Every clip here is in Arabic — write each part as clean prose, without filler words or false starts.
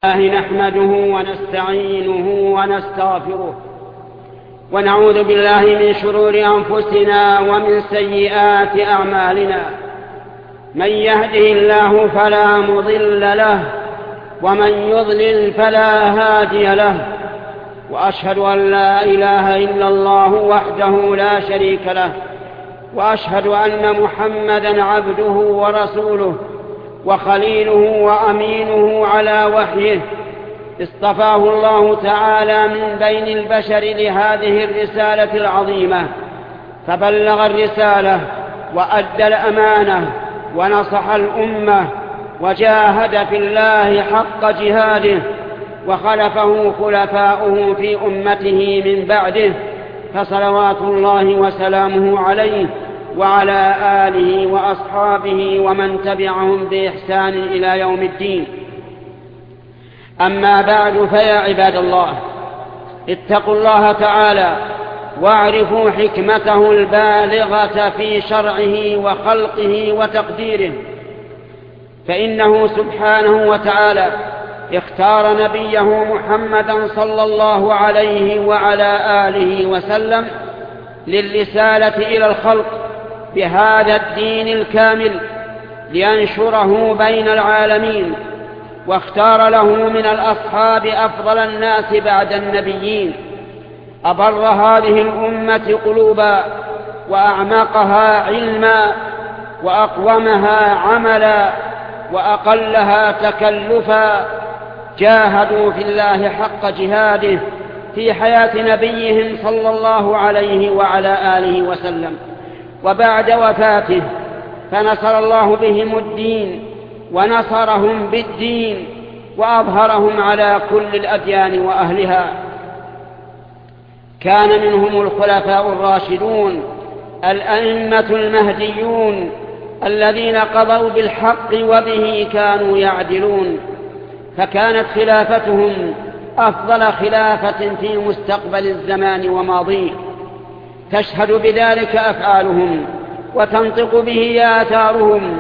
الله نحمده ونستعينه ونستغفره ونعوذ بالله من شرور أنفسنا ومن سيئات أعمالنا. من يهده الله فلا مضل له ومن يضلل فلا هادي له، وأشهد أن لا إله إلا الله وحده لا شريك له، وأشهد أن محمدًا عبده ورسوله وخليله وأمينه على وحيه، اصطفاه الله تعالى من بين البشر لهذه الرسالة العظيمة، فبلغ الرسالة وأدى الأمانة ونصح الأمة وجاهد في الله حق جهاده، وخلفه خلفاؤه في أمته من بعده، فصلوات الله وسلامه عليه وعلى آله وأصحابه ومن تبعهم بإحسان إلى يوم الدين. أما بعد، فيا عباد الله، اتقوا الله تعالى واعرفوا حكمته البالغة في شرعه وخلقه وتقديره، فإنه سبحانه وتعالى اختار نبيه محمدا صلى الله عليه وعلى آله وسلم للرسالة إلى الخلق بهذا الدين الكامل لينشره بين العالمين، واختار له من الأصحاب أفضل الناس بعد النبيين، أبر هذه الأمة قلوبا وأعمقها علما وأقومها عملا وأقلها تكلفا، جاهدوا في الله حق جهاده في حياة نبيهم صلى الله عليه وعلى آله وسلم، وبعد وفاته فنصر الله بهم الدين ونصرهم بالدين وأظهرهم على كل الأديان وأهلها. كان منهم الخلفاء الراشدون الأئمة المهديون الذين قضوا بالحق وبه كانوا يعدلون، فكانت خلافتهم أفضل خلافة في مستقبل الزمان وماضيه، تشهد بذلك أفعالهم وتنطق به آثارهم.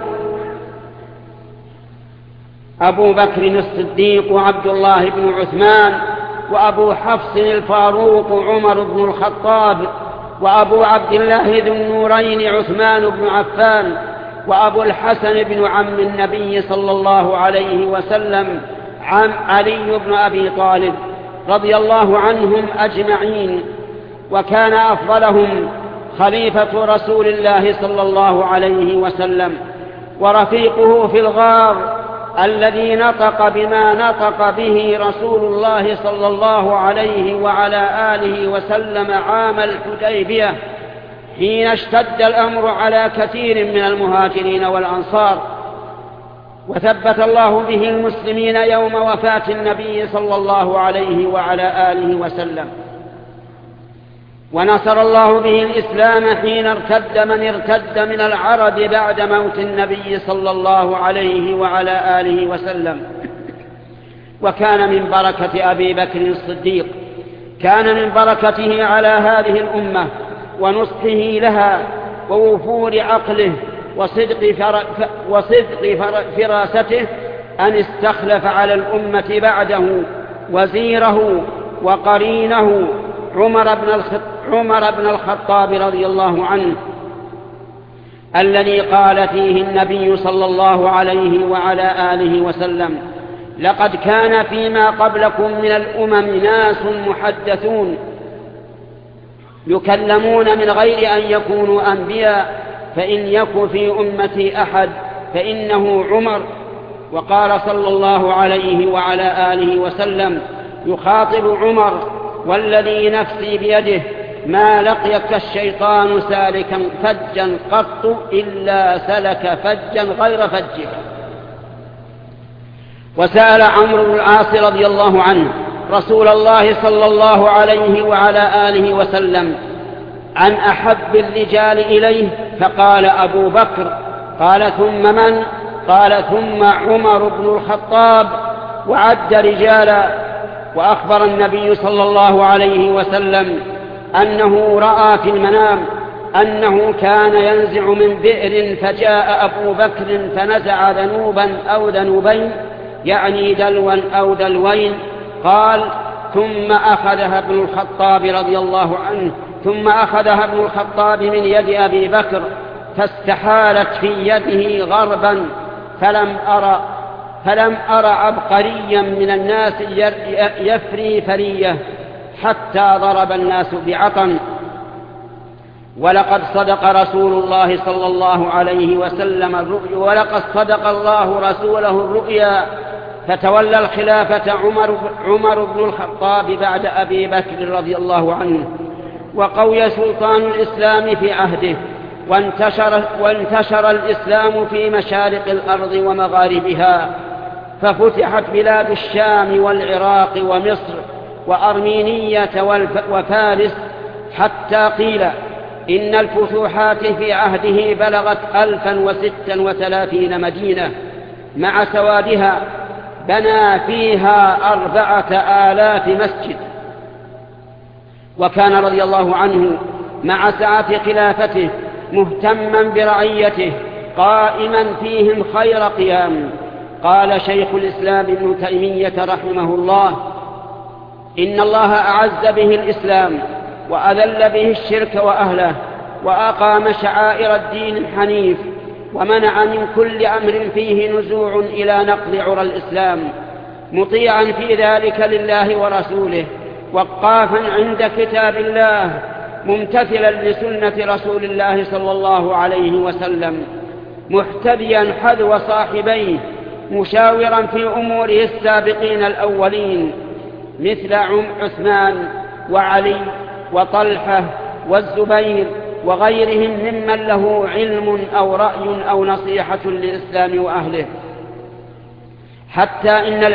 أبو بكر الصديق وعبد الله بن عثمان، وأبو حفص الفاروق عمر بن الخطاب، وأبو عبد الله ذو النورين عثمان بن عفان، وأبو الحسن بن عم النبي صلى الله عليه وسلم علي بن أبي طالب رضي الله عنهم أجمعين. وكان أفضلهم خليفة رسول الله صلى الله عليه وسلم ورفيقه في الغار الذي نطق بما نطق به رسول الله صلى الله عليه وعلى آله وسلم عام الحديبية، حين اشتد الأمر على كثير من المهاجرين والأنصار، وثبت الله به المسلمين يوم وفاة النبي صلى الله عليه وعلى آله وسلم، ونصر الله به الإسلام حين ارتد من ارتد من العرب بعد موت النبي صلى الله عليه وعلى آله وسلم. وكان من بركة أبي بكر الصديق، كان من بركته على هذه الأمة ونصحه لها ووفور عقله وصدق فراسته أن استخلف على الأمة بعده وزيره وقرينه عمر بن الخطاب رضي الله عنه، الذي قال فيه النبي صلى الله عليه وعلى آله وسلم: لقد كان فيما قبلكم من الأمم ناس محدثون يكلمون من غير أن يكونوا أنبياء، فإن يك في أمتي أحد فإنه عمر. وقال صلى الله عليه وعلى آله وسلم يخاطب عمر: والذي نفسي بيده ما لقيك الشيطان سالكا فجا قط إلا سلك فجا غير فجك. وسأل عمرو بن العاص رضي الله عنه رسول الله صلى الله عليه وعلى آله وسلم عن أحب الرجال إليه، فقال: أبو بكر. قال: ثم من؟ قال: ثم عمر بن الخطاب، وعد رجالا. وأخبر النبي صلى الله عليه وسلم أنه رأى في المنام أنه كان ينزع من بئر، فجاء أبو بكر فنزع ذنوبا أو ذنوبين يعني دلوا أو دلوين. قال: ثم أخذها ابن الخطاب من يد أبي بكر فاستحالت في يده غربا، فلم أر عبقريا من الناس يفري فرية حتى ضرب الناس بعطن. ولقد صدق رسول الله صلى الله عليه وسلم الرؤيا، ولقد صدق الله رسوله الرؤيا، فتولى الخلافة عمر بن الخطاب بعد أبي بكر رضي الله عنه، وقوي سلطان الإسلام في عهده، وانتشر الإسلام في مشارق الأرض ومغاربها، ففتحت بلاد الشام والعراق ومصر وأرمينية وفارس، حتى قيل إن الفتوحات في عهده بلغت 1036 مدينة مع سوادها، بنى فيها 4000 مسجد. وكان رضي الله عنه مع سعة خلافته مهتما برعيته، قائما فيهم خير قيام. قال شيخ الإسلام ابن تيمية رحمه الله: إن الله أعز به الإسلام وأذل به الشرك وأهله، وأقام شعائر الدين الحنيف، ومنع من كل أمر فيه نزوع إلى نقض عرى الإسلام، مطيعا في ذلك لله ورسوله، وقافا عند كتاب الله، ممتثلا لسنة رسول الله صلى الله عليه وسلم، محتديا حذو صاحبيه، مشاورا في أموره السابقين الأولين مثل عثمان وعلي وطلحة والزبير وغيرهم ممن له علم أو رأي أو نصيحة للإسلام وأهله، حتى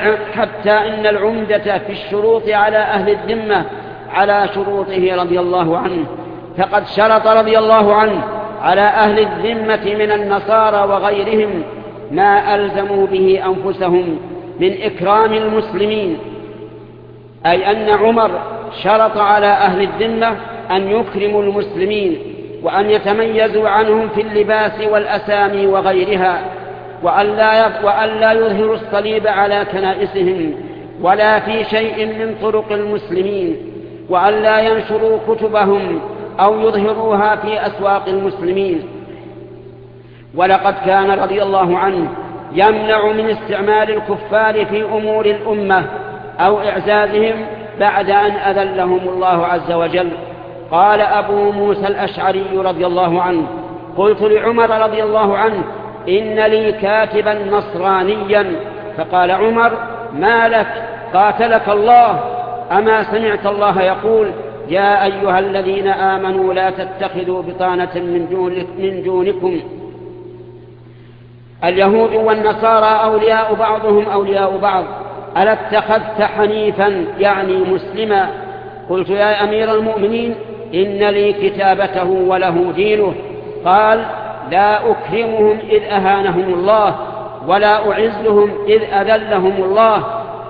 إن العمدة في الشروط على أهل الذمة على شروطه رضي الله عنه، فقد شرط رضي الله عنه على أهل الذمة من النصارى وغيرهم ما ألزموا به أنفسهم من إكرام المسلمين، أي أن عمر شرط على أهل الذمة أن يكرموا المسلمين، وأن يتميزوا عنهم في اللباس والأسامي وغيرها، وألا يظهروا الصليب على كنائسهم ولا في شيء من طرق المسلمين، وألا ينشروا كتبهم أو يظهروها في أسواق المسلمين. ولقد كان رضي الله عنه يمنع من استعمال الكفار في أمور الأمة أو إعزازهم بعد أن أذلهم الله عز وجل. قال أبو موسى الأشعري رضي الله عنه: قلت لعمر رضي الله عنه: إن لي كاتبا نصرانيا. فقال عمر: ما لك؟ قاتلك الله، أما سمعت الله يقول: يا أيها الذين آمنوا لا تتخذوا بطانة من دونكم، اليهود والنصارى أولياء بعضهم أولياء بعض، ألا اتخذت حنيفا يعني مسلما؟ قلت: يا أمير المؤمنين، إن لي كتابته وله دينه. قال: لا أكرمهم إذ أهانهم الله، ولا أعزهم إذ أذلهم الله،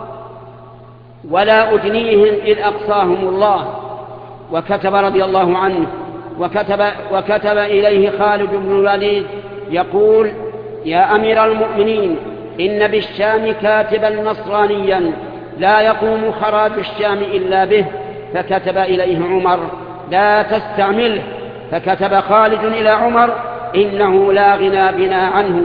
ولا أدنيهم إذ أقصاهم الله. وكتب رضي الله عنه وكتب إليه خالد بن الوليد يقول: يا أمير المؤمنين، إن بالشام كاتبا نصرانيا لا يقوم خراج الشام إلا به. فكتب إليه عمر: لا تستعمله. فكتب خالد إلى عمر: إنه لا غنى بنا عنه،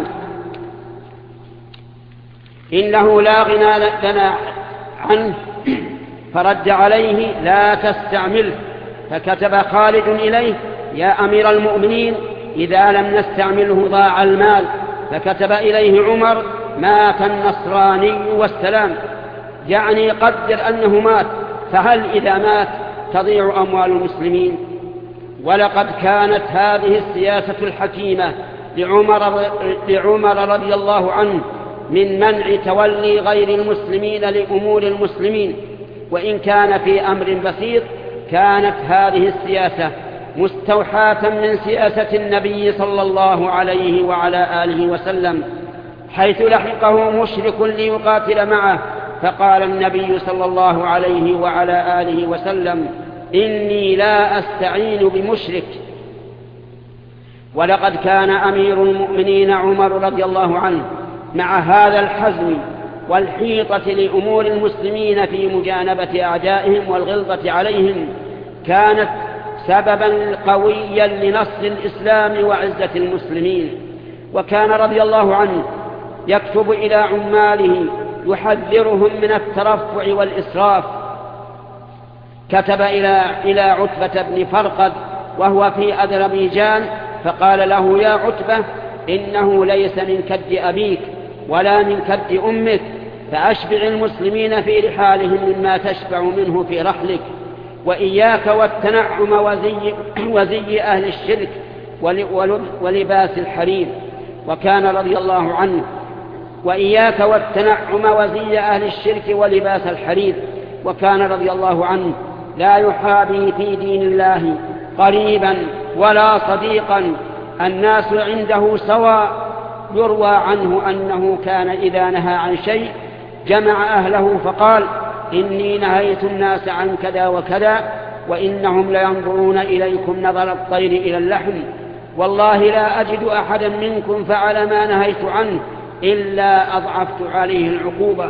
إنه لا غنى لنا عنه. فرد عليه: لا تستعمله. فكتب خالد إليه: يا أمير المؤمنين، إذا لم نستعمله ضاع المال. فكتب إليه عمر: مات النصراني والسلام، يعني قدر أنه مات، فهل إذا مات تضيع أموال المسلمين؟ ولقد كانت هذه السياسة الحكيمة لعمر رضي الله عنه من منع تولي غير المسلمين لأمور المسلمين، وإن كان في أمر بسيط. كانت هذه السياسة مستوحاة من سياسة النبي صلى الله عليه وعلى آله وسلم، حيث لحقه مشرك ليقاتل معه، فقال النبي صلى الله عليه وعلى آله وسلم: إني لا أستعين بمشرك. ولقد كان أمير المؤمنين عمر رضي الله عنه مع هذا الحزم والحيطة لأمور المسلمين في مجانبة أعدائهم والغلظة عليهم كانت سببا قويا لنصر الإسلام وعزة المسلمين. وكان رضي الله عنه يكتب إلى عماله يحذرهم من الترفع والإسراف. كتب إلى عتبة بن فرقد وهو في أذربيجان فقال له: يا عتبة، إنه ليس من كد أبيك ولا من كد أمك، فأشبع المسلمين في رحالهم مما تشبع منه في رحلك، وإياك والتنعم وزي أهل الشرك ولباس الحرير. وكان رضي الله عنه وإياك والتنعم وزي أهل الشرك ولباس الحرير. وكان رضي الله عنه لا يحابي في دين الله قريبا ولا صديقا، الناس عنده سواء. يروى عنه أنه كان إذا نهى عن شيء جمع أهله فقال: إني نهيت الناس عن كذا وكذا، وإنهم لينظرون إليكم نظر الطير إلى اللحم، والله لا أجد أحدا منكم فعل ما نهيت عنه إلا أضعفت عليه العقوبة.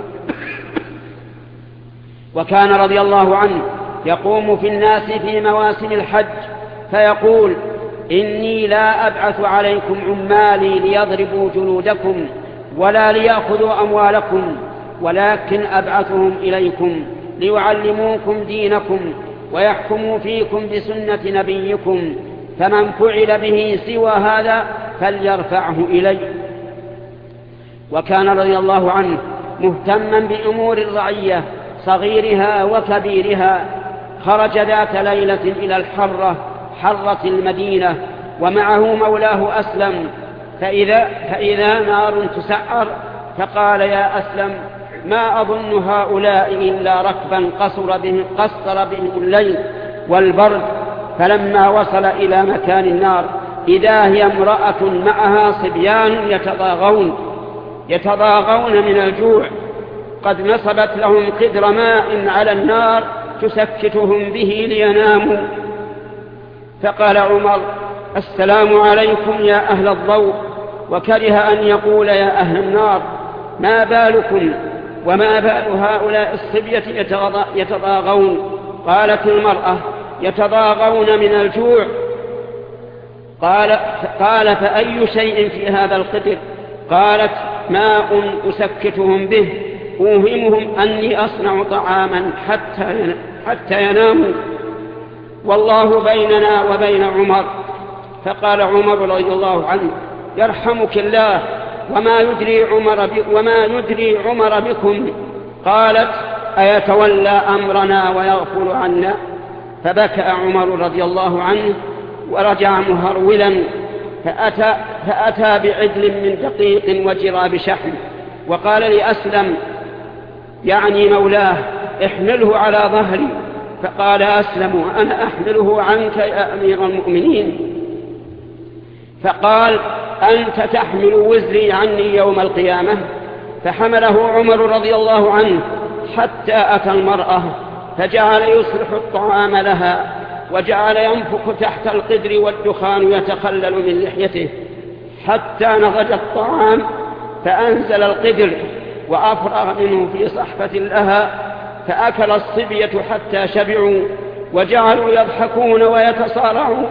وكان رضي الله عنه يقوم في الناس في مواسم الحج فيقول: إني لا أبعث عليكم عمالي ليضربوا جلودكم ولا ليأخذوا أموالكم، ولكن أبعثهم إليكم ليعلموكم دينكم ويحكموا فيكم بسنة نبيكم، فمن فعل به سوى هذا فليرفعه إلي. وكان رضي الله عنه مهتما بأمور الرعية صغيرها وكبيرها. خرج ذات ليلة إلى حرة المدينة ومعه مولاه أسلم، فإذا نار تسعر، فقال: يا أسلم، ما أظن هؤلاء إلا ركبا قصر بهم الليل والبرد. فلما وصل إلى مكان النار إذا هي امرأة معها صبيان يتضاغون من الجوع، قد نصبت لهم قدر ماء على النار تسكتهم به ليناموا. فقال عمر: السلام عليكم يا أهل الضوء، وكره أن يقول يا أهل النار. ما بالكم وما بال هؤلاء الصبية يتضاغون؟ قالت المرأة: يتضاغون من الجوع. قال: فأي شيء في هذا القدر؟ قالت: ماء أسكتهم به، أوهمهم أني أصنع طعاما حتى يناموا، والله بيننا وبين عمر. فقال عمر رضي الله عنه: يرحمك الله، وما يدري عمر بكم؟ قالت: أيتولى أمرنا ويغفل عنا؟ فبكى عمر رضي الله عنه ورجع مهرولا، فأتى بعجل من دقيق وجراب شحم، وقال لأسلم يعني مولاه: احمله على ظهري. فقال أسلم: أنا أحمله عنك يا أمير المؤمنين. فقال: أنت تحمل وزري عني يوم القيامة. فحمله عمر رضي الله عنه حتى أتى المرأة، فجعل يصلح الطعام لها، وجعل ينفخ تحت القدر والدخان يتخلل من لحيته حتى نضج الطعام، فأنزل القدر وأفرغ منه في صحفة لها، فأكل الصبية حتى شبعوا وجعلوا يضحكون ويتصارعون.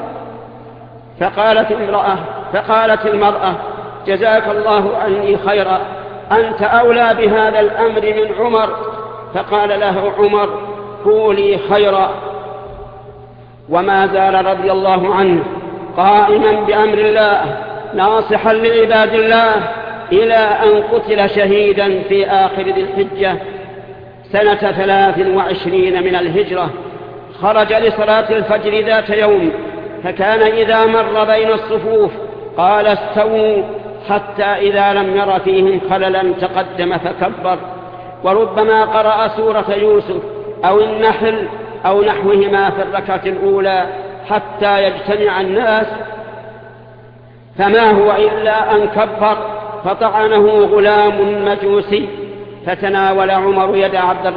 فقالت المرأة: جزاك الله عني خيرا، أنت أولى بهذا الأمر من عمر. فقال له عمر: قولي خيرا. وما زال رضي الله عنه قائما بأمر الله ناصحا لعباد الله إلى أن قتل شهيدا في آخر ذي الحجة سنة 23 من الهجرة. خرج لصلاة الفجر ذات يوم، فكان إذا مر بين الصفوف قال: استووا، حتى إذا لم ير فيهم خللا تقدم فكبر. وربما قرأ سورة يوسف أو النحل أو نحوهما في الركعة الأولى حتى يجتمع الناس، فما هو إلا أن كبر فطعنه غلام مجوسي، فتناول عمر يد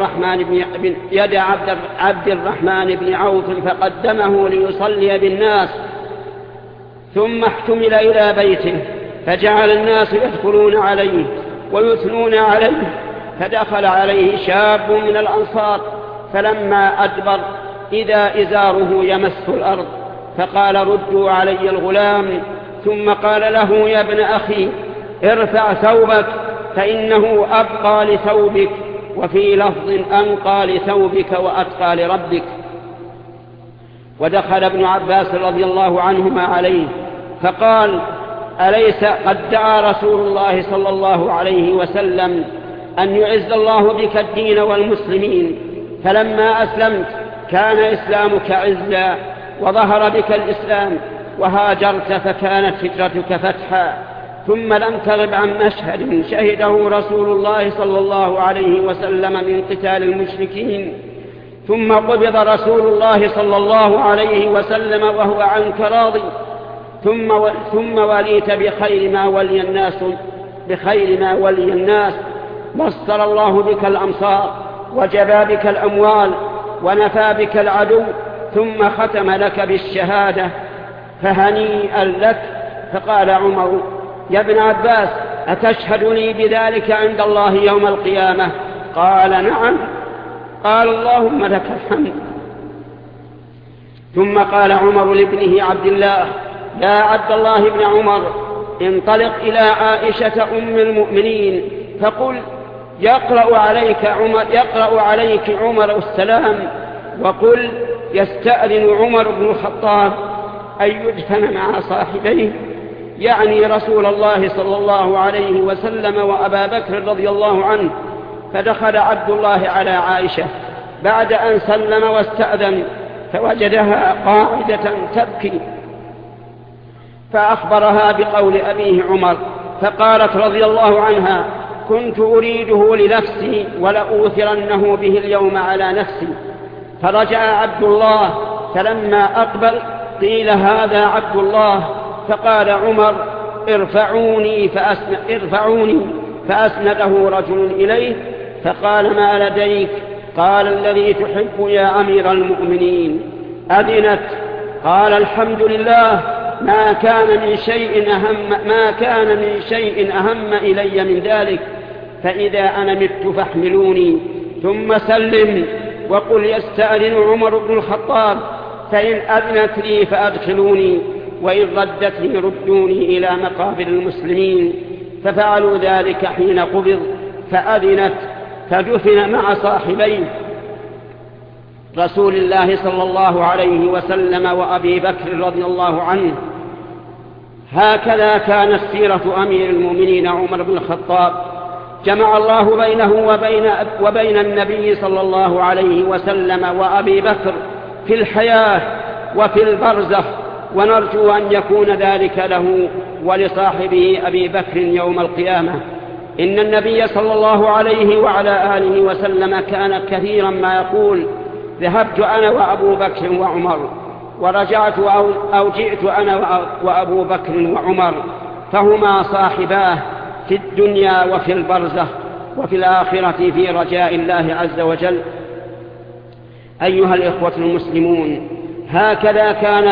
عبد الرحمن بن عوف فقدمه ليصلي بالناس، ثم احتمل إلى بيته، فجعل الناس يدخلون عليه ويثنون عليه فدخل عليه شاب من الأنصار، فلما أدبر إذا إزاره يمس الأرض، فقال: ردوا علي الغلام. ثم قال له: يا ابن أخي، ارفع ثوبك فإنه أبقى لثوبك، وفي لفظ: أنقى لثوبك وأتقى لربك. ودخل ابن عباس رضي الله عنهما عليه فقال: أليس قد دعا رسول الله صلى الله عليه وسلم أن يعز الله بك الدين والمسلمين، فلما أسلمت كان إسلامك عزا، وظهر بك الإسلام، وهاجرت فكانت هجرتك فتحا، ثم لم تغب عن مشهد شهده رسول الله صلى الله عليه وسلم من قتال المشركين، ثم قبض رسول الله صلى الله عليه وسلم وهو عنك راضي، ثم وليت بخير ما ولي الناس، مصر الله بك الأمصار، وجبى بك الأموال، ونفى بك العدو، ثم ختم لك بالشهادة، فهنيئا لك. فقال عمر: يا ابن عباس، أتشهد لي بذلك عند الله يوم القيامة؟ قال: نعم. قال: اللهم لك الحمد. ثم قال عمر لابنه عبد الله: يا عبد الله بن عمر، انطلق إلى عائشة أم المؤمنين فقل: يقرأ عليك عمر السلام، وقل: يستأذن عمر بن الخطاب أن يدفن مع صاحبيه، يعني رسول الله صلى الله عليه وسلم وأبا بكر رضي الله عنه. فدخل عبد الله على عائشة بعد أن سلم واستأذن، فوجدها قاعدة تبكي، فأخبرها بقول أبيه عمر، فقالت رضي الله عنها: كنت أريده لنفسي ولأوثرنه به اليوم على نفسي. فرجع عبد الله، فلما أقبل قيل: هذا عبد الله. فقال عمر: ارفعوني فأسنده رجل إليه، فقال: ما لديك؟ قال: الذي تحب يا أمير المؤمنين. أذنت. قال: الحمد لله، ما كان من شيء أهم إلي من ذلك، فإذا أنا مت فاحملوني، ثم سلم، وقل: يستأذن عمر بن الخطاب، فإن أذنت لي فأدخلوني، وإن ردت لي ردوني إلى مقابر المسلمين. ففعلوا ذلك حين قبض، فأذنت، فدفن مع صاحبيه رسول الله صلى الله عليه وسلم وأبي بكر رضي الله عنه. هكذا كانت سيرة أمير المؤمنين عمر بن الخطاب، جمع الله بينه وبين النبي صلى الله عليه وسلم وأبي بكر في الحياة وفي البرزخ، ونرجو أن يكون ذلك له ولصاحبه أبي بكر يوم القيامة. إن النبي صلى الله عليه وعلى آله وسلم كان كثيرا ما يقول: ذهبت أنا وأبو بكر وعمر، ورجعت أو جئت أنا وأبو بكر وعمر، فهما صاحباه في الدنيا وفي البرزخ وفي الآخرة في رجاء الله عز وجل. أيها الإخوة المسلمون، هكذا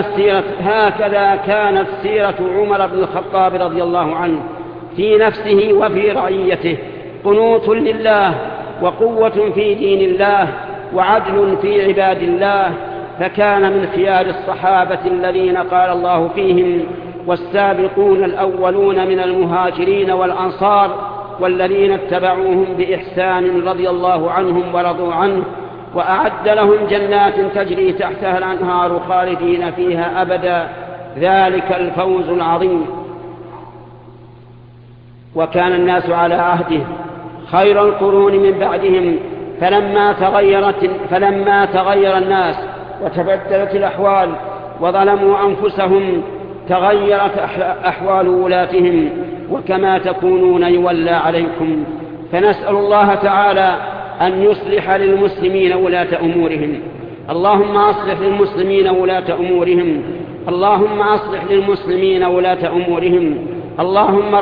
كانت سيرة عمر بن الخطاب رضي الله عنه في نفسه وفي رعيته، قنوت لله، وقوة في دين الله، وعدل في عباد الله، فكان من خيار الصحابة الذين قال الله فيهم: والسابقون الأولون من المهاجرين والأنصار والذين اتبعوهم بإحسان رضي الله عنهم ورضوا عنه، وأعد لهم جنات تجري تحتها الأنهار خالدين فيها أبدا، ذلك الفوز العظيم. وكان الناس على عهده خير القرون من بعدهم، فلما تغير الناس وتبدلت الأحوال وظلموا أنفسهم تغيرت أحوال ولاتهم، وكما تكونون يولى عليكم. فنسأل الله تعالى أن يصلح للمسلمين ولاة أمورهم. اللهم أصلح للمسلمين ولاة أمورهم، اللهم أصلح للمسلمين ولاة أمورهم، اللهم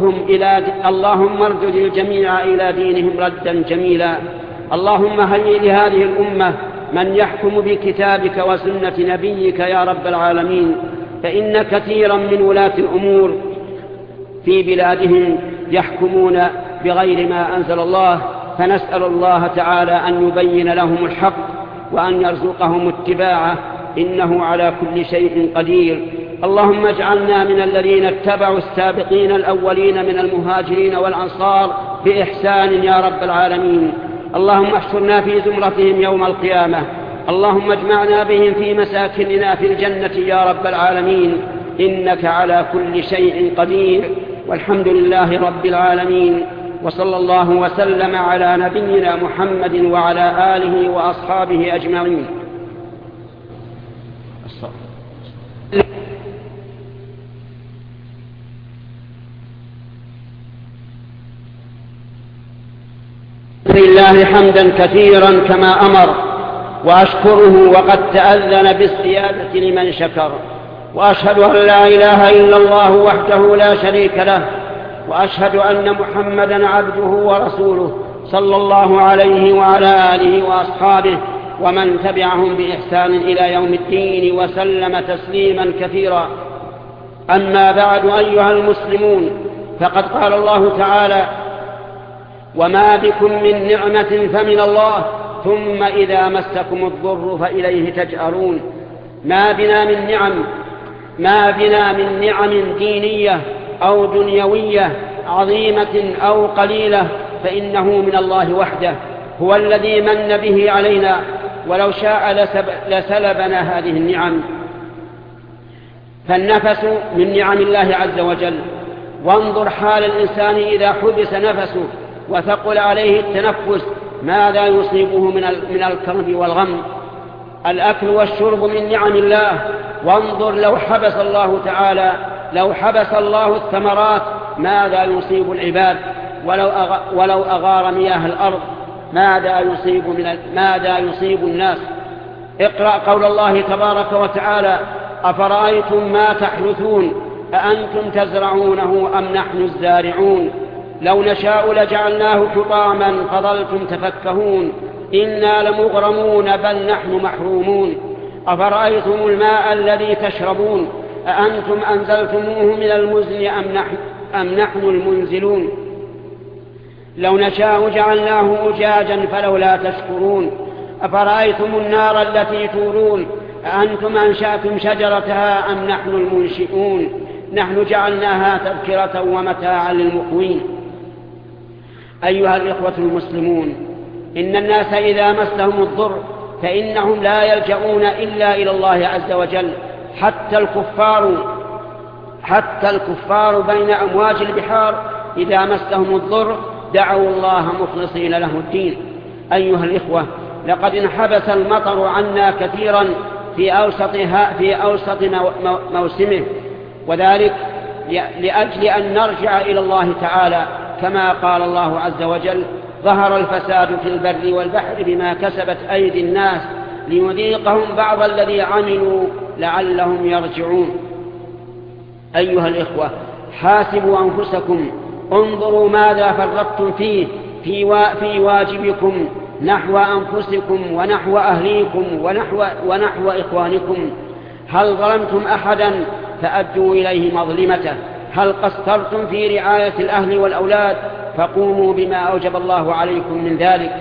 ارجد الجميع إلى دينهم ردا جميلا. اللهم هيئ لهذه الأمة من يحكم بكتابك وسنة نبيك يا رب العالمين، فإن كثيرا من ولاة الأمور في بلادهم يحكمون بغير ما أنزل الله، فنسأل الله تعالى أن يبين لهم الحق وأن يرزقهم اتباعه، إنه على كل شيء قدير. اللهم اجعلنا من الذين اتبعوا السابقين الأولين من المهاجرين والأنصار بإحسان يا رب العالمين. اللهم احشرنا في زمرتهم يوم القيامة. اللهم اجمعنا بهم في مساكننا في الجنة يا رب العالمين، إنك على كل شيء قدير. والحمد لله رب العالمين، وصلى الله وسلم على نبينا محمد وعلى آله وأصحابه أجمعين. لله حمدا كثيرا كما أمر، وأشكره وقد تأذن بالزيادة لمن شكر، وأشهد أن لا إله إلا الله وحده لا شريك له، وأشهد أن محمدا عبده ورسوله صلى الله عليه وعلى آله وأصحابه ومن تبعهم بإحسان إلى يوم الدين وسلم تسليما كثيرا. أما بعد أيها المسلمون، فقد قال الله تعالى: وما بكم من نعمة فمن الله ثم إذا مسكم الضر فإليه تجأرون. ما بنا من نعم دينية أو دنيوية عظيمة أو قليلة فإنه من الله وحده، هو الذي من به علينا، ولو شاء لسلبنا هذه النعم. فالنفس من نعم الله عز وجل، وانظر حال الإنسان إذا حبس نفسه وثقل عليه التنفس ماذا يصيبه من الكرب والغم. الأكل والشرب من نعم الله، وانظر لو حبس الله الثمرات ماذا يصيب العباد، ولو أغار مياه الأرض ماذا يصيب الناس. اقرأ قول الله تبارك وتعالى: أفرأيتم ما تحرثون أأنتم تزرعونه أم نحن الزارعون لو نشاء لجعلناه حطاما فظلتم تفكهون إنا لمغرمون بل نحن محرومون. أفرأيتم الماء الذي تشربون أأنتم أنزلتموه من المزن أم نحن المنزلون لو نشاء جعلناه أجاجا فلولا تشكرون. أفرأيتم النار التي تورون أأنتم أنشأتم شجرتها أم نحن المنشئون نحن جعلناها تذكرة ومتاعا للمقوين. أيها الإخوة المسلمون، إن الناس إذا مسهم الضر فإنهم لا يلجؤون إلا إلى الله عز وجل. حتى الكفار بين أمواج البحار إذا مسهم الضر دعوا الله مخلصين له الدين. أيها الإخوة، لقد انحبس المطر عنا كثيرا في أوسط موسمه، وذلك لأجل أن نرجع إلى الله تعالى، كما قال الله عز وجل: ظهر الفساد في البر والبحر بما كسبت أيدي الناس ليذيقهم بعض الذي عملوا لعلهم يرجعون. أيها الإخوة، حاسبوا أنفسكم، انظروا ماذا فرطتم فيه في واجبكم نحو أنفسكم ونحو أهليكم ونحو إخوانكم. هل ظلمتم أحدا فأدوا إليه مظلمته؟ هل قصرتم في رعاية الأهل والأولاد فقوموا بما أوجب الله عليكم من ذلك؟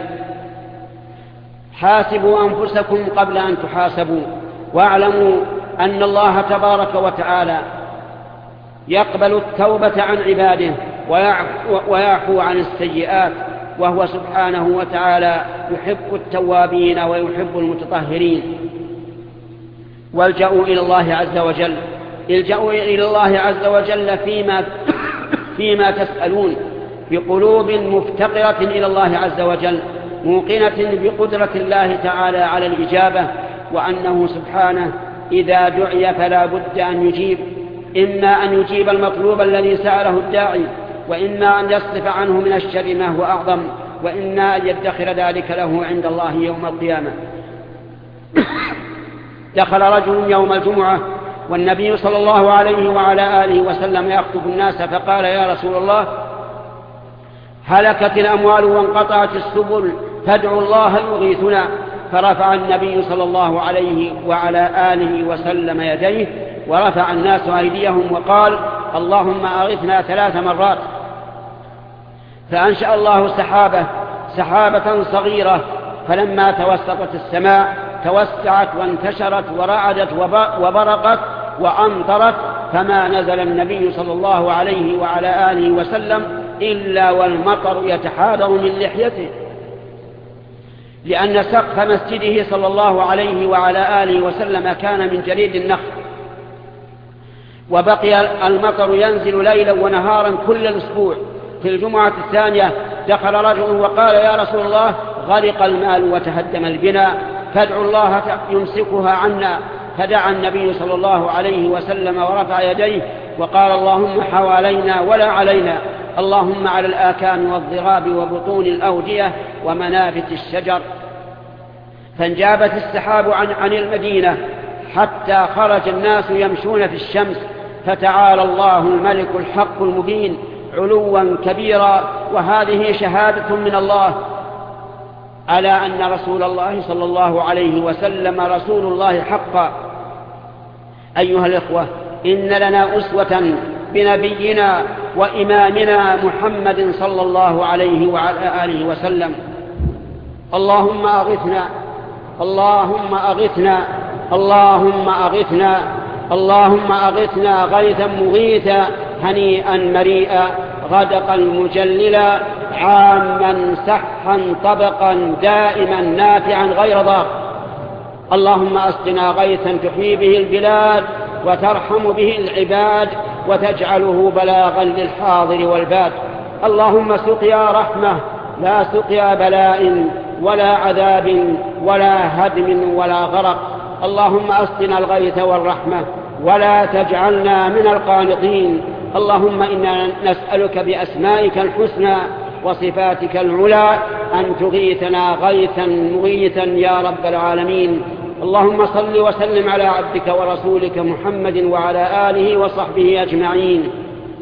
حاسبوا أنفسكم قبل أن تحاسبوا، واعلموا أن الله تبارك وتعالى يقبل التوبة عن عباده ويعفو عن السيئات، وهو سبحانه وتعالى يحب التوابين ويحب المتطهرين. والجأوا إلى الله عز وجل، الجأوا إلى الله عز وجل فيما تسألون، بقلوب مفتقرة إلى الله عز وجل، موقنة بقدرة الله تعالى على الإجابة، وأنه سبحانه إذا دعي فلا بد أن يجيب، إما أن يجيب المطلوب الذي سأله الداعي، وإما أن يصرف عنه من الشر ما هو أعظم، وإما أن يدخر ذلك له عند الله يوم القيامة. دخل رجل يوم الجمعة والنبي صلى الله عليه وعلى آله وسلم يخطب الناس، فقال: يا رسول الله، هلكت الأموال وانقطعت السبل فادعوا الله يغيثنا. فرفع النبي صلى الله عليه وعلى آله وسلم يديه، ورفع الناس أيديهم وقال: اللهم أغثنا 3 مرات. فأنشأ الله سحابة سحابة صغيرة، فلما توسطت السماء توسعت وانتشرت ورعدت وبرقت وأمطرت، فما نزل النبي صلى الله عليه وعلى آله وسلم إلا والمطر يتحادر من لحيته، لأن سقف مسجده صلى الله عليه وعلى آله وسلم كان من جريد النخل، وبقي المطر ينزل ليلا ونهارا كل الأسبوع. في الجمعة الثانية دخل رجل وقال: يا رسول الله، غرق المال وتهدم البناء، فادعوا الله يمسكها عنا. فدعا النبي صلى الله عليه وسلم ورفع يديه وقال: اللهم حوالينا ولا علينا، اللهم على الآكام والضراب وبطون الأودية ومنابت الشجر. فانجابت السحاب عن المدينة حتى خرج الناس يمشون في الشمس، فتعالى الله الملك الحق المبين علوا كبيرا. وهذه شهادة من الله على أن رسول الله صلى الله عليه وسلم رسول الله حقا. أيها الإخوة، إن لنا أسوة بنبينا وإمامنا محمد صلى الله عليه وعلى آله وسلم. اللهم أغثنا، اللهم أغثنا، اللهم أغثنا، اللهم أغثنا غيثا مغيثا هنيئا مريئا غدقا مجللا عاما سحا طبقا دائما نافعا غير ضار. اللهم أسقنا غيثا تحيي به البلاد وترحم به العباد وتجعله بلاغا للحاضر والباد. اللهم سقيا رحمة لا سقيا بلاء ولا عذاب ولا هدم ولا غرق. اللهم أسقنا الغيث والرحمة ولا تجعلنا من القانطين. اللهم إنا نسألك بأسمائك الحسنى وصفاتك العلى أن تغيثنا غيثا مغيثا يا رب العالمين. اللهم صل وسلم على عبدك ورسولك محمد وعلى آله وصحبه أجمعين.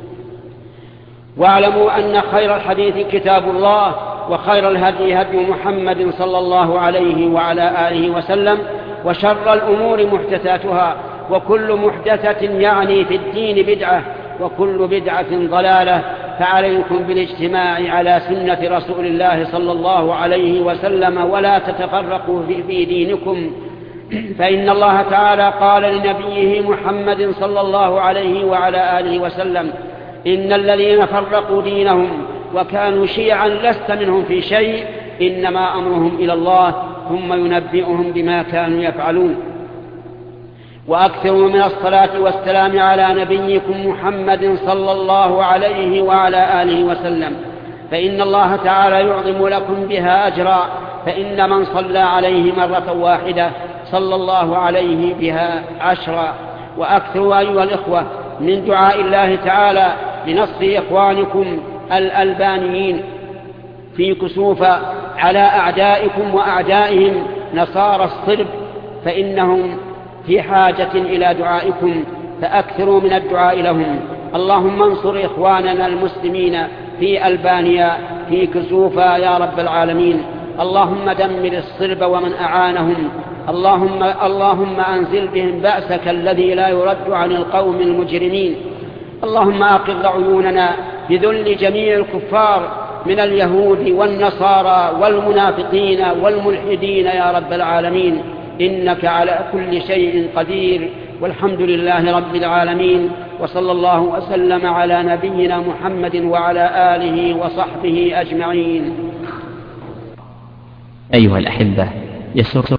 واعلموا أن خير الحديث كتاب الله، وخير الهدي هدي محمد صلى الله عليه وعلى آله وسلم، وشر الأمور محدثاتها، وكل محدثة يعني في الدين بدعة، وكل بدعة ضلالة. فعليكم بالاجتماع على سنة رسول الله صلى الله عليه وسلم، ولا تتفرقوا في دينكم، فإن الله تعالى قال لنبيه محمد صلى الله عليه وعلى آله وسلم: إن الذين فرقوا دينهم وكانوا شيعا لست منهم في شيء، إنما أمرهم إلى الله ثم ينبئهم بما كانوا يفعلون. وأكثروا من الصلاة والسلام على نبيكم محمد صلى الله عليه وعلى آله وسلم، فإن الله تعالى يعظم لكم بها أجرا، فإن من صلى عليه مرة واحدة صلى الله عليه بها 10. وأكثروا أيها الإخوة من دعاء الله تعالى لنصر إخوانكم الألبانيين في كسوف على أعدائكم وأعدائهم نصارى الصرب، فإنهم في حاجة إلى دعائكم، فأكثروا من الدعاء لهم. اللهم انصر إخواننا المسلمين في ألبانيا في كسوفا يا رب العالمين. اللهم دمر الصرب ومن أعانهم. اللهم أنزل بهم بأسك الذي لا يرد عن القوم المجرمين. اللهم أقض عيوننا بذل جميع الكفار من اليهود والنصارى والمنافقين والملحدين يا رب العالمين، إنك على كل شيء قدير. والحمد لله رب العالمين، وصلى الله وسلم على نبينا محمد وعلى آله وصحبه أجمعين. أيها الأحبة، يسر